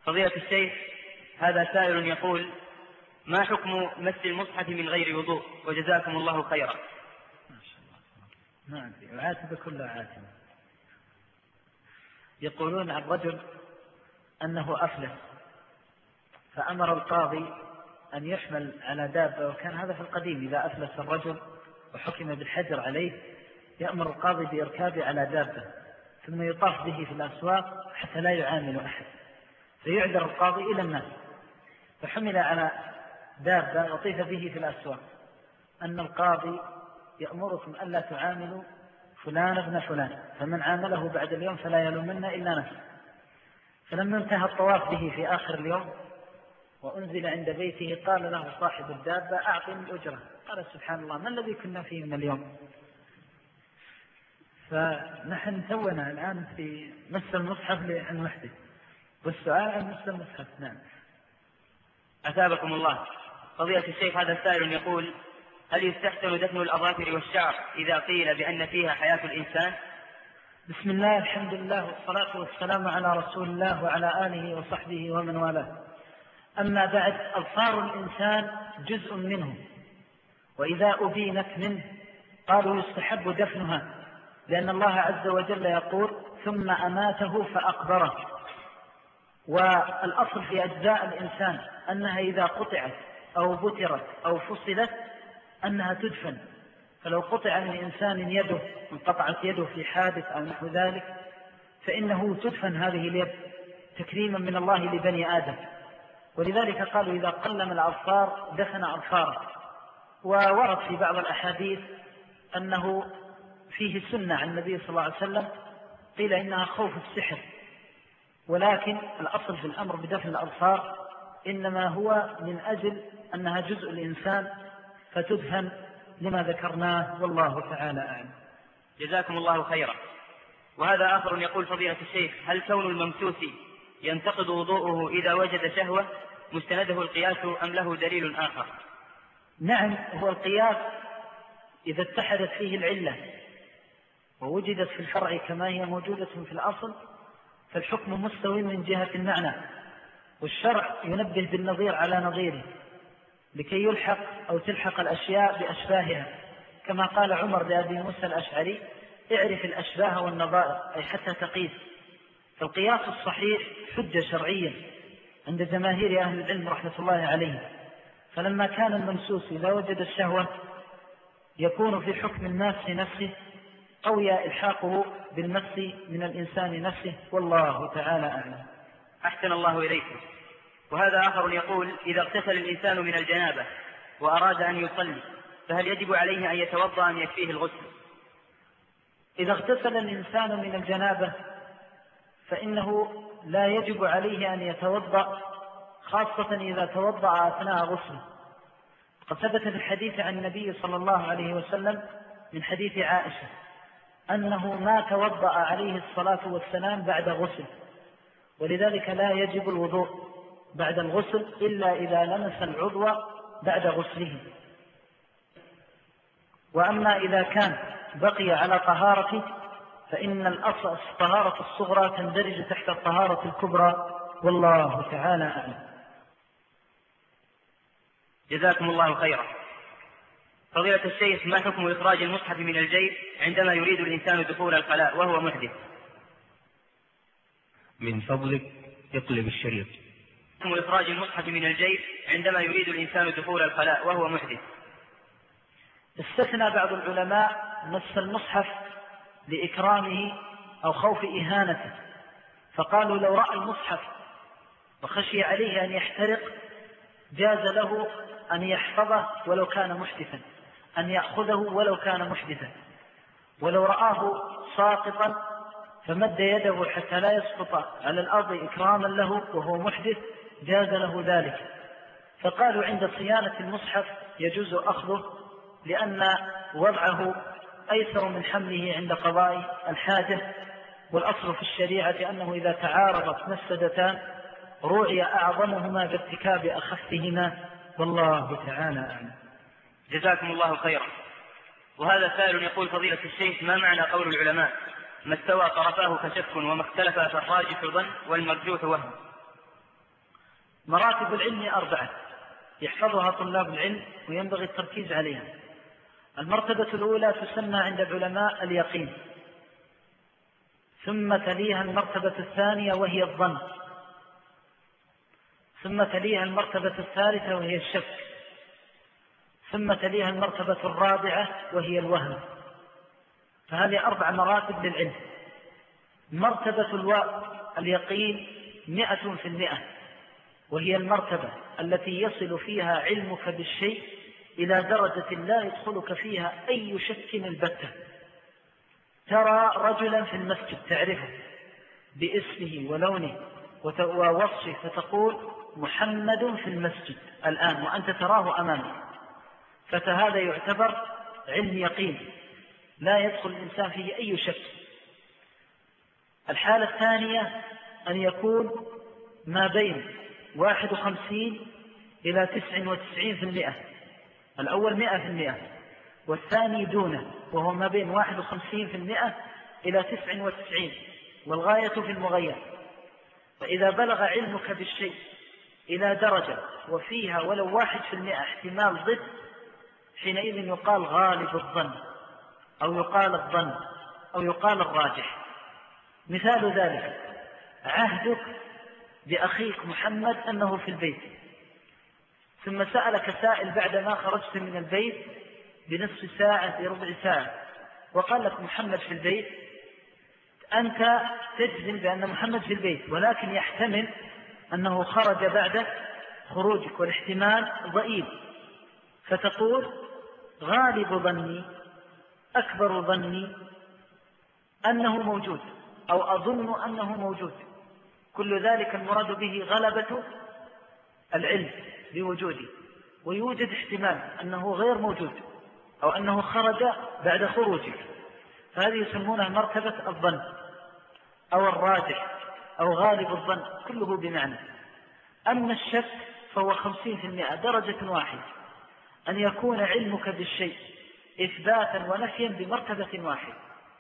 فضيلة الشيخ، هذا سائل يقول: ما حكم مس المصحف من غير وضوء؟ وجزاكم الله خيرا. ما شاء الله. ما أدري، العاتبة كلها عاتبة. يقولون عن رجل أنه أفلس، فأمر القاضي أن يحمل على دابة، وكان هذا في القديم، إذا أفلس الرجل وحكم بالحجر عليه يأمر القاضي بإركابه على دابة ثم يطاف به في الأسواق حتى لا يعامل أحد، فيعذر القاضي إلى الناس. فحمل على دابة وطيف به في الأسواق أن القاضي يأمركم ألا تعاملوا فلان ابن فلان، فمن عامله بعد اليوم فلا يلومن إلا نفسه. فلما انتهى الطواف به في آخر اليوم وأنزل عند بيته قال له صاحب الدابة: أعطني الأجرة. قال: سبحان الله، ما الذي كنا فيه من اليوم؟ فنحن تونا الآن في مس المصحف للمحدث، والسؤال عن مس المصحف. نعم. أثابكم الله. فضيلة الشيخ، هذا السائل يقول: هل يستحسن دفن الأظافر والشعر إذا قيل بأن فيها حياة الإنسان؟ بسم الله، الحمد لله، والصلاة والسلام على رسول الله وعلى آله وصحبه ومن والاه. أما بعد، أظفار الإنسان جزء منه، وإذا أبينت منه قالوا يستحب دفنها، لأن الله عز وجل يقول: ثم أماته فأقبره. والأصل في أجزاء الإنسان أنها إذا قطعت أو بترت أو فصلت أنها تدفن. فلو قطع من إنسان يده، انقطعت يده في حادث أو نحو ذلك، فإنه تدفن هذه اليد تكريما من الله لبني آدم. ولذلك قالوا إذا قلم الأظفار دفن أظفاره. وورد في بعض الأحاديث أنه فيه سنة عن النبي صلى الله عليه وسلم، قيل إنها خوف السحر، ولكن الأصل في الأمر بدفن الأظفار إنما هو من أجل أنها جزء الإنسان فتدفن لما ذكرناه، والله تعالى أعلم. جزاكم الله خيرا. وهذا آخر يقول: فضيلة الشيخ، هل كون الممسوس ينتقض وضوءه إذا وجد شهوة مستنده القياس أم له دليل آخر؟ نعم، هو القياس إذا اتحدت فيه العلة ووجدت في الفرع كما هي موجودة في الأصل فالحكم مستوي من جهة المعنى، والشرع ينبه بالنظير على نظيره لكي يلحق أو تلحق الأشياء بأشباهها، كما قال عمر لأبي موسى الأشعري: اعرف الأشباه والنظائر، أي حتى تقيس. فالقياس الصحيح حجة شرعية عند جماهير أهل العلم رحمة الله عليه. فلما كان الممسوس إذا وجد الشهوة يكون في حكم الماس نفسه، قوي إلحاقه بالمس من الإنسان نفسه، والله تعالى أعلم. أحسن الله إليكم. وهذا آخر يقول: إذا اغتسل الإنسان من الجنابة وأراد أن يصلي فهل يجب عليه أن يتوضأ أم يكفيه الغسل؟ إذا اغتسل الإنسان من الجنابة فإنه لا يجب عليه أن يتوضأ، خاصة إذا توضأ أثناء غسله. قد ثبت في الحديث عن النبي صلى الله عليه وسلم من حديث عائشة أنه ما توضأ عليه الصلاة والسلام بعد غسل، ولذلك لا يجب الوضوء بعد الغسل إلا إذا لمس العضو بعد غسله. وأما إذا كان بقي على طهارته فإن الطهارة الصغرى تندرج تحت الطهارة الكبرى، والله تعالى أعلم. جزاكم الله خيرا. فضيلة الشيخ، ما حكم إخراج المصحف من الجيب عندما يريد الإنسان دخول الخلاء وهو محدث؟ من فضلك اقلب الشريط. حكم إخراج المصحف من الجيب عندما يريد الإنسان دخول الخلاء وهو محدث؟ استثنى بعض العلماء مس المصحف لإكرامه أو خوف إهانته، فقالوا لو رأى المصحف وخشي عليه أن يحترق جاز له أن يحفظه ولو كان محدثا، أن يأخذه ولو كان محدثا. ولو رآه ساقطا فمد يده حتى لا يسقط على الأرض إكراما له وهو محدث جاز له ذلك. فقالوا عند صيانة المصحف يجوز أخذه، لأن وضعه أيسر من حمله عند قضاء الحاجة. والأصل في الشريعة أنه إذا تعارضت مفسدتان روعي أعظمهما بارتكاب أخفهما، والله تعالى أعلم. جزاكم الله خيرا. وهذا سائل يقول: فضيلة الشيخ، ما معنى قول العلماء: ما استوى طرفاه فشك وما اختلف فالراجح ظن والمرجوح وهم؟ مراتب العلم 4 يحفظها طلاب العلم وينبغي التركيز عليها. المرتبة الأولى تسمى عند العلماء اليقين، ثم تليها المرتبة الثانية وهي الظن، ثم تليها المرتبة الثالثة وهي الشك، ثم تليها المرتبة الرابعة وهي الوهم. فهذه 4 مراتب للعلم. مرتبة اليقين 100%، وهي المرتبة التي يصل فيها علمك بالشيء إلى درجة لا يدخلك فيها أي شك البتة. ترى رجلا في المسجد تعرفه باسمه ولونه ووصفه، فتقول محمد في المسجد الآن وأنت تراه أمامك، فهذا يعتبر علم يقين لا يدخل الإنسان فيه أي شك. الحالة الثانية أن يكون ما بين 51 إلى 99%. الأول 100%، والثاني دونه وهو ما بين 51% إلى 99، والغاية في المغير. فإذا بلغ علمك بالشيء إلى درجة وفيها ولو 1% احتمال ضد، حينئذ يقال غالب الظن، أو يقال الظن، أو يقال الراجح. مثال ذلك عهدك بأخيك محمد أنه في البيت، ثم سألك سائل بعدما خرجت من البيت بنصف ساعة بربع ساعة وقال لك محمد في البيت، أنت تجزم بأن محمد في البيت، ولكن يحتمل أنه خرج بعد خروجك والاحتمال ضئيل، فتقول غالب ظني، أكبر ظني أنه موجود، أو أظن أنه موجود. كل ذلك المراد به غلبة العلم بوجوده، ويوجد احتمال أنه غير موجود أو أنه خرج بعد خروجك، فهذه يسمونها مرتبة الظن أو الراجح أو غالب الظن، كله بمعنى. أما الشك فهو 50%، درجة واحدة، أن يكون علمك بالشيء إثباتا ونفيا بمرتبة واحدة.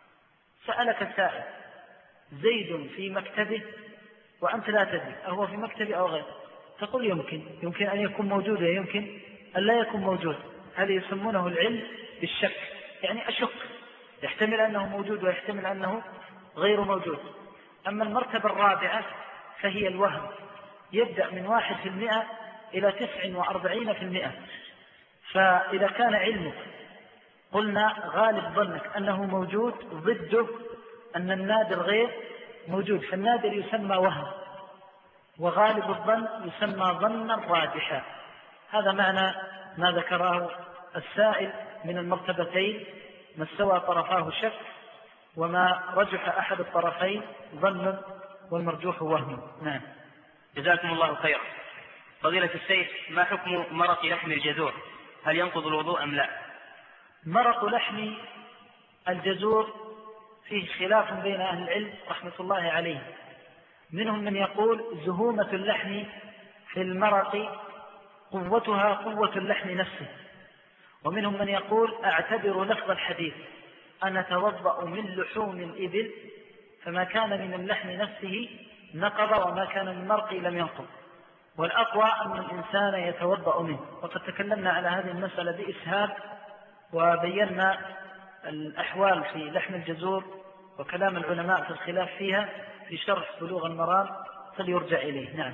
سألك السائل زيد في مكتبه وأنت لا تدري أهو في مكتبه أو غير، تقول يمكن أن يكون موجود ويمكن أن لا يكون موجود. هذا يسمونه العلم بالشك، يعني أشك، يحتمل أنه موجود ويحتمل أنه غير موجود. أما المرتبة الرابعة فهي الوهم، يبدأ من 1% إلى 49%. فإذا كان علمك قلنا غالب ظنك أنه موجود، ضده أن النادر غير موجود، فالنادر يسمى وهم، وغالب الظن يسمى ظنا راجحا. هذا معنى ما ذكره السائل من المرتبتين، ما استوى طرفاه شك، وما رجح أحد الطرفين ظن، والمرجوح وهم. نعم. جزاكم الله خيرا. فضيلة الشيخ، ما حكم مرق لحم الجزور؟ هل ينقض الوضوء أم لا؟ مرق لحم الجزور فيه خلاف بين أهل العلم رحمة الله عليه. منهم من يقول زهومة اللحم في المرق قوتها قوة اللحم نفسه، ومنهم من يقول أعتبر لفظ الحديث أن أتوضأ من لحوم الإبل، فما كان من اللحم نفسه نقض وما كان من مرق لم ينقض، والأقوى أن الإنسان يتوضأ منه. وقد تكلمنا على هذه المسألة بإسهاب وبينا الأحوال في لحم الجزور وكلام العلماء في الخلاف فيها في شرح بلوغ المرام، فليرجع إليه. نعم.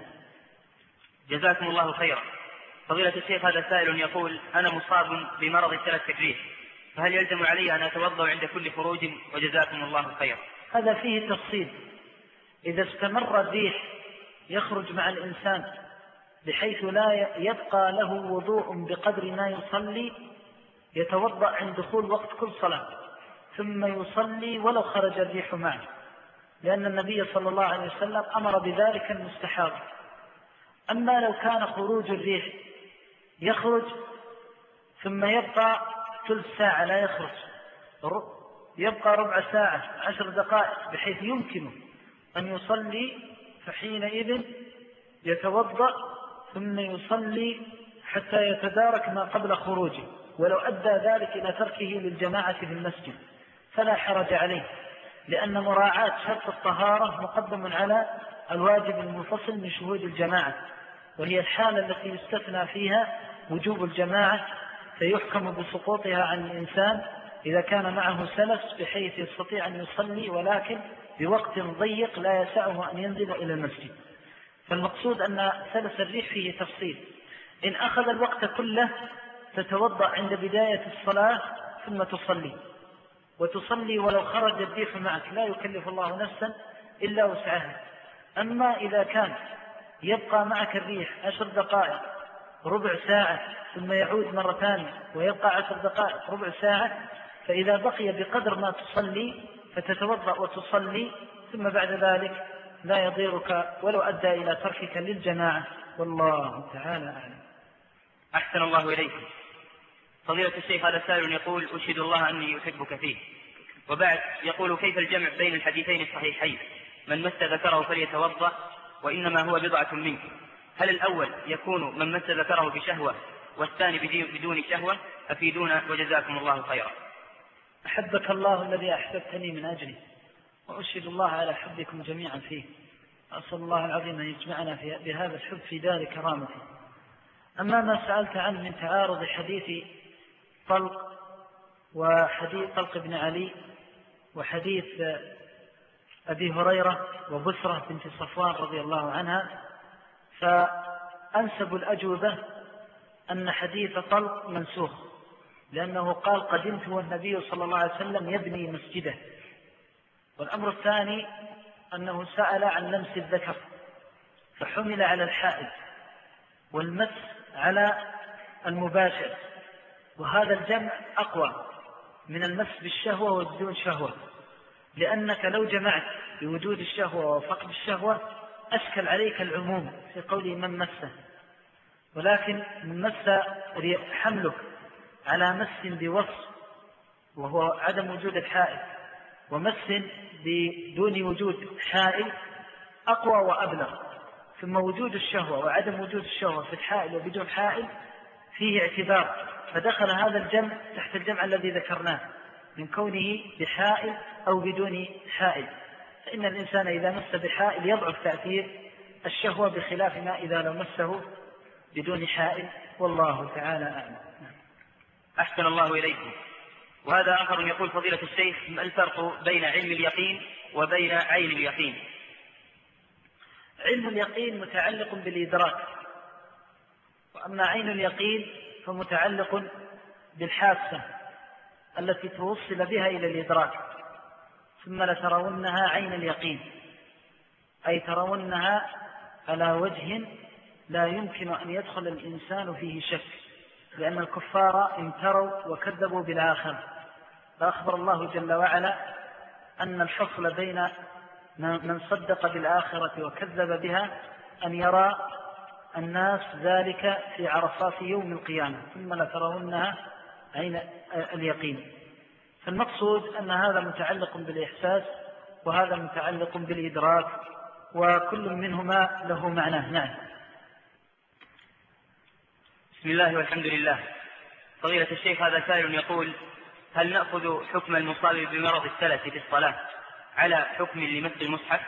جزاكم الله خيرا. فضيلة الشيخ، هذا سائل يقول أنا مصاب بمرض الثلاث الريح، فهل يلزم علي أن أتوضأ عند كل خروج؟ وجزاكم الله خيرا. هذا فيه تفصيل. إذا استمر الريح يخرج مع الإنسان بحيث لا يبقى له وضوء بقدر ما يصلي، يتوضأ عند دخول وقت كل صلاة ثم يصلي ولو خرج الريح معه، لأن النبي صلى الله عليه وسلم أمر بذلك المستحاض. أما لو كان خروج الريح يخرج ثم يبقى ثلث ساعة لا يخرج، يبقى ربع ساعة 10 دقائق بحيث يمكنه أن يصلي، فحينئذ يتوضأ ثم يصلي حتى يتدارك ما قبل خروجه، ولو أدى ذلك إلى تركه للجماعة في المسجد فلا حرج عليه، لأن مراعاة شرط الطهارة مقدم على الواجب المنفصل من شهود الجماعة. وهي الحالة التي يستثنى فيها وجوب الجماعة، فيحكم بسقوطها عن الإنسان إذا كان معه سلس بحيث يستطيع أن يصلي ولكن بوقت ضيق لا يسعه أن ينزل إلى المسجد. فالمقصود أن سلس الريح فيه تفصيل. إن أخذ الوقت كله تتوضأ عند بداية الصلاة ثم وتصلي ولو خرج الريح معك، لا يكلف الله نفسا إلا وسعها. أما إذا كان يبقى معك الريح 10 دقائق ربع ساعة ثم يعود مرة ثانية ويبقى 10 دقائق ربع ساعة، فإذا بقي بقدر ما تصلي فتتوضأ وتصلي، ثم بعد ذلك لا يضيرك ولو أدى إلى تركك للجماعة، والله تعالى أعلم. أحسن الله إليكم. فضيلة الشيخ هذا سائل يقول: أشهد الله أني أحبك فيه. وبعد يقول: كيف الجمع بين الحديثين الصحيحين من مس ذكره فليتوضأ وإنما هو بضعة منك؟ هل الأول يكون من مس ذكره بشهوة والثاني بدون شهوة؟ أفيدونا وجزاكم الله خيرا. أحبك الله الذي أحببتني من أجله، وأشهد الله على حبكم جميعا فيه. أسأل الله العظيم أن يجمعنا بهذا الحب في دار كرامته. أما ما سألت عنه من تعارض حديث طلق وحديث طلق بن علي وحديث أبي هريرة وبسرة بنت صفوان رضي الله عنها، فأنسب الأجوبة أن حديث طلق منسوخ، لأنه قال: قدمت والنبي صلى الله عليه وسلم يبني مسجده. والأمر الثاني أنه سأل عن لمس الذكر فحمل على الحائض، والمس على المباشر، وهذا الجمع أقوى من المس بالشهوة وبدون شهوة، لأنك لو جمعت بوجود الشهوة وفقد الشهوة أشكل عليك العموم في قوله من مسه، ولكن من مس حملك على مس بوصف وهو عدم وجود الحائل، ومس بدون وجود حائل أقوى وأبلغ. ثم وجود الشهوة وعدم وجود الشهوة في الحائل وبدون حائل فيه اعتبار، فدخل هذا الجمع تحت الجمع الذي ذكرناه من كونه بحائل أو بدون حائل. فإن الإنسان إذا مس بحائل يضعف تأثير الشهوة، بخلاف ما إذا لو مسه بدون حائل، والله تعالى أعلم. أحسن الله إليكم. وهذا آخر يقول: فضيلة الشيخ، ما الفرق بين علم اليقين وبين عين اليقين؟ علم اليقين متعلق بالإدراك، وأما عين اليقين فمتعلق بالحاسة التي توصل بها إلى الإدراك. ثم لترونها عين اليقين، أي ترونها على وجه لا يمكن أن يدخل الإنسان فيه شك، لأن الكفار امتروا وكذبوا بالآخرة. فأخبر الله جل وعلا أن الفصل بين من صدق بالآخرة وكذب بها أن يرى الناس ذلك في عرصات يوم القيامة، ثم لترونها عين اليقين. فالمقصود أن هذا متعلق بالإحساس وهذا متعلق بالإدراك، وكل منهما له معنى. نعم. بسم الله والحمد لله. فضيلة الشيخ هذا سائل يقول: هل نأخذ حكم المصاب بمرض السلس في الصلاة على حكم لمس المصحف؟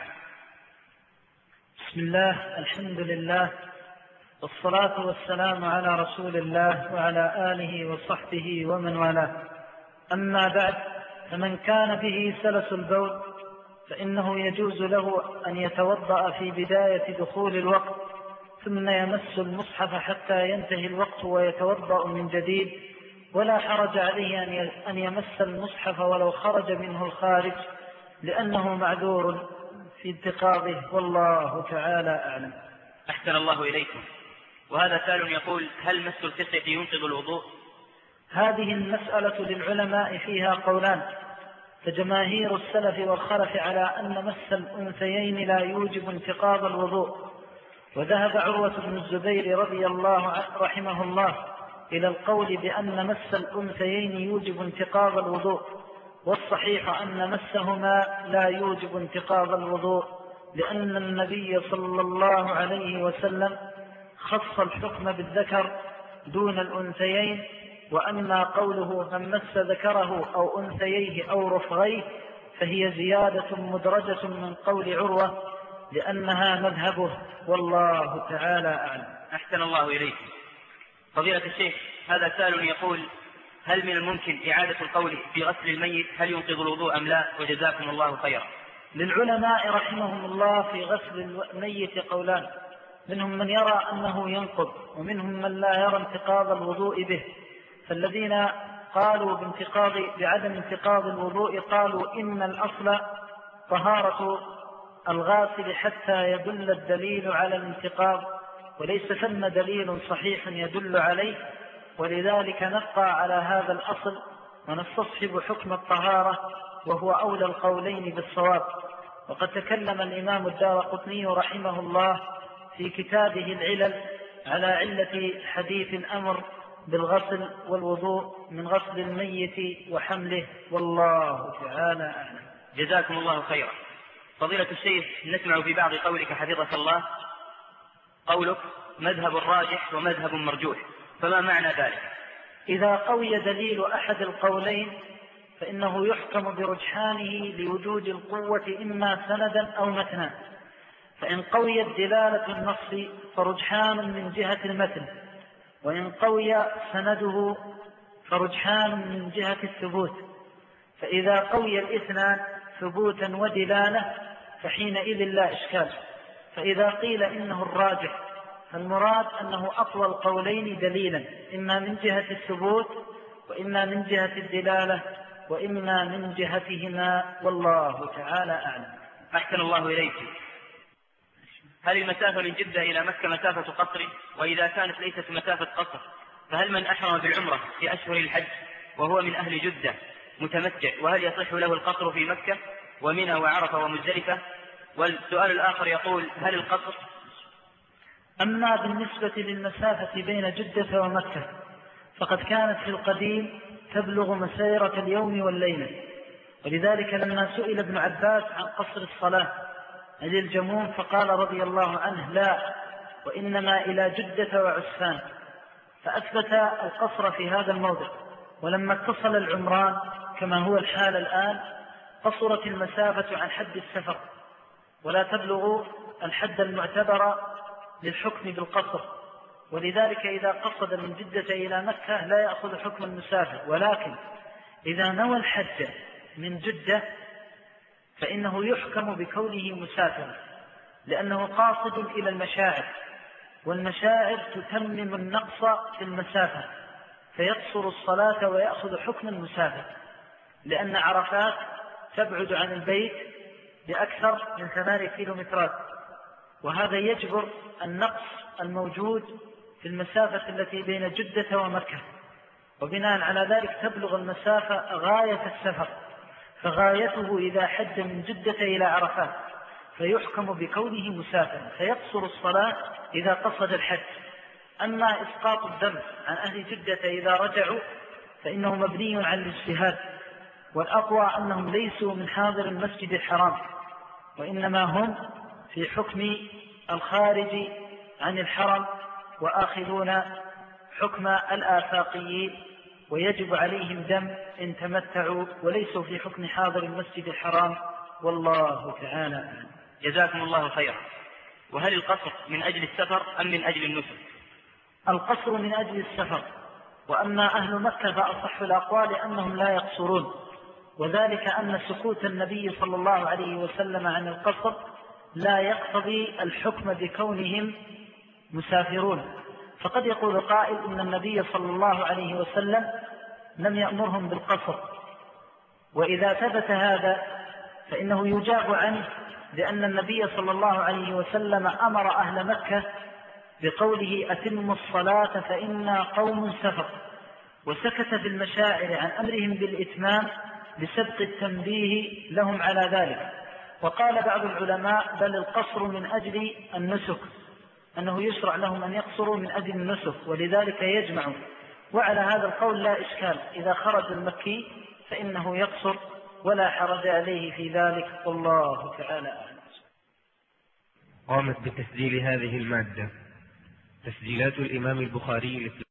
بسم الله، الحمد لله، والصلاة والسلام على رسول الله وعلى آله وصحبه ومن والاه. أما بعد، فمن كان به سلس البول فإنه يجوز له أن يتوضأ في بداية دخول الوقت، ثم يمس المصحف حتى ينتهي الوقت ويتوضأ من جديد، ولا حرج عليه أن يمس المصحف ولو خرج منه الخارج، لأنه معذور في انتقاضه، والله تعالى أعلم. أحسن الله إليكم. وهذا سائل يقول: هل مس الخصية ينقض الوضوء؟ هذه المسألة للعلماء فيها قولان، فجماهير السلف والخلف على أن مس الأنثيين لا يوجب انتقاض الوضوء، وذهب عروة بن الزبير رضي الله رحمه الله إلى القول بأن مس الأنثيين يوجب انتقاض الوضوء، والصحيح أن مسهما لا يوجب انتقاض الوضوء، لأن النبي صلى الله عليه وسلم خص الحكم بالذكر دون الأنثيين. وأما قوله من مس ذكره أو أنثييه أو رفغيه فهي زيادة مدرجة من قول عروة، لأنها مذهبه، والله تعالى أعلم. أحسن الله إليك. فضيلة الشيخ، هذا سائل يقول: هل من الممكن إعادة القول في غسل الميت هل ينقض الوضوء أم لا؟ وجزاكم الله خيرا. للعلماء رحمهم الله في غسل الميت قولان، منهم من يرى أنه ينقض، ومنهم من لا يرى انتقاض الوضوء به. فالذين قالوا بعدم انتقاض الوضوء قالوا إن الأصل طهارة الغاسل حتى يدل الدليل على الانتقاض، وليس ثم دليل صحيح يدل عليه، ولذلك نبقى على هذا الأصل ونستصحب حكم الطهارة، وهو أولى القولين بالصواب. وقد تكلم الإمام الدارقطني رحمه الله في كتابه العلل على علة حديث الأمر بالغسل والوضوء من غسل الميت وحمله، والله تعالى أعلم. جزاكم الله خيرا. فضيلة الشيخ، نسمع في بعض قولك حفظك الله قولك مذهب راجح ومذهب مرجوح، فما معنى ذلك؟ إذا قوي دليل أحد القولين فإنه يحكم برجحانه لوجود القوة إما سندا أو متنا. فإن قويت دلالة النص فرجحان من جهة المتن، وإن قوي سنده فرجحان من جهة الثبوت. فإذا قوي الاثنان ثبوتا ودلالة فحينئذ لا إشكال. فإذا قيل إنه الراجح فالمراد أنه أقوى القولين دليلا، إما من جهة الثبوت وإما من جهة الدلالة وإما من جهتهما، والله تعالى أعلم. أحسن الله إليك. هل المسافة من جدة إلى مكة مسافة قصر؟ وإذا كانت ليست مسافة قصر فهل من أحرم بالعمرة في أشهر الحج وهو من أهل جدة متمتع وهل يصح له القصر في مكة ومنى وعرفة ومزدلفة؟ والسؤال الآخر يقول: هل القصر؟ أما بالنسبة للمسافة بين جدة ومكة فقد كانت في القديم تبلغ مسيرة اليوم والليلة، ولذلك لما سئل ابن عباس عن قصر الصلاة عند الجموم فقال رضي الله عنه: لا، وإنما إلى جدة وعسفان، فأثبت القصر في هذا الموضع. ولما اتصل العمران كما هو الحال الآن قصرت المسافة عن حد السفر ولا تبلغ الحد المعتبر للحكم بالقصر، ولذلك إذا قصد من جدة إلى مكة لا يأخذ حكم المسافر، ولكن إذا نوى الحج من جدة فإنه يحكم بكونه مسافرا، لأنه قاصد إلى المشاعر، والمشاعر تتمم النقص في المسافة فيقصر الصلاة ويأخذ حكم المسافر، لأن عرفات تبعد عن البيت بأكثر من 8 كيلومترات، وهذا يجبر النقص الموجود في المسافة التي بين جدة ومكة، وبناء على ذلك تبلغ المسافة غاية السفر، فغايته إذا حج من جدة إلى عرفات فيحكم بكونه مسافرا فيقصر الصلاة إذا قصد الحج. أما إسقاط الدم عن أهل جدة إذا رجعوا فإنه مبني على الاجتهاد، والأقوى أنهم ليسوا من حاضر المسجد الحرام، وإنما هم في حكم الخارج عن الحرم وآخذون حكم الآفاقيين، ويجب عليهم دم إن تمتعوا، وليسوا في حكم حاضر المسجد الحرام، والله تعالى أعلم. جزاكم الله خيرا. وهل القصر من أجل السفر أم من أجل النسك؟ القصر من أجل السفر، وأما أهل مكة فأصح الأقوال أنهم لا يقصرون، وذلك أن سكوت النبي صلى الله عليه وسلم عن القصر لا يقتضي الحكم بكونهم مسافرون. فقد يقول قائل إن النبي صلى الله عليه وسلم لم يأمرهم بالقصر، وإذا ثبت هذا فإنه يجاب عنه، لأن النبي صلى الله عليه وسلم أمر أهل مكة بقوله: أتموا الصلاة فإنا قوم سفر، وسكت في المشاعر عن أمرهم بالإتمام لسبق التنبيه لهم على ذلك. وقال بعض العلماء: بل القصر من أجل النسك، أنه يشرع لهم أن يقصروا من أجل النسك، ولذلك يجمعوا. وعلى هذا القول لا إشكال، إذا خرج المكي فإنه يقصر ولا حرج عليه في ذلك، والله تعالى أعلم. قامت بتسجيل هذه المادة تسجيلات الإمام البخاري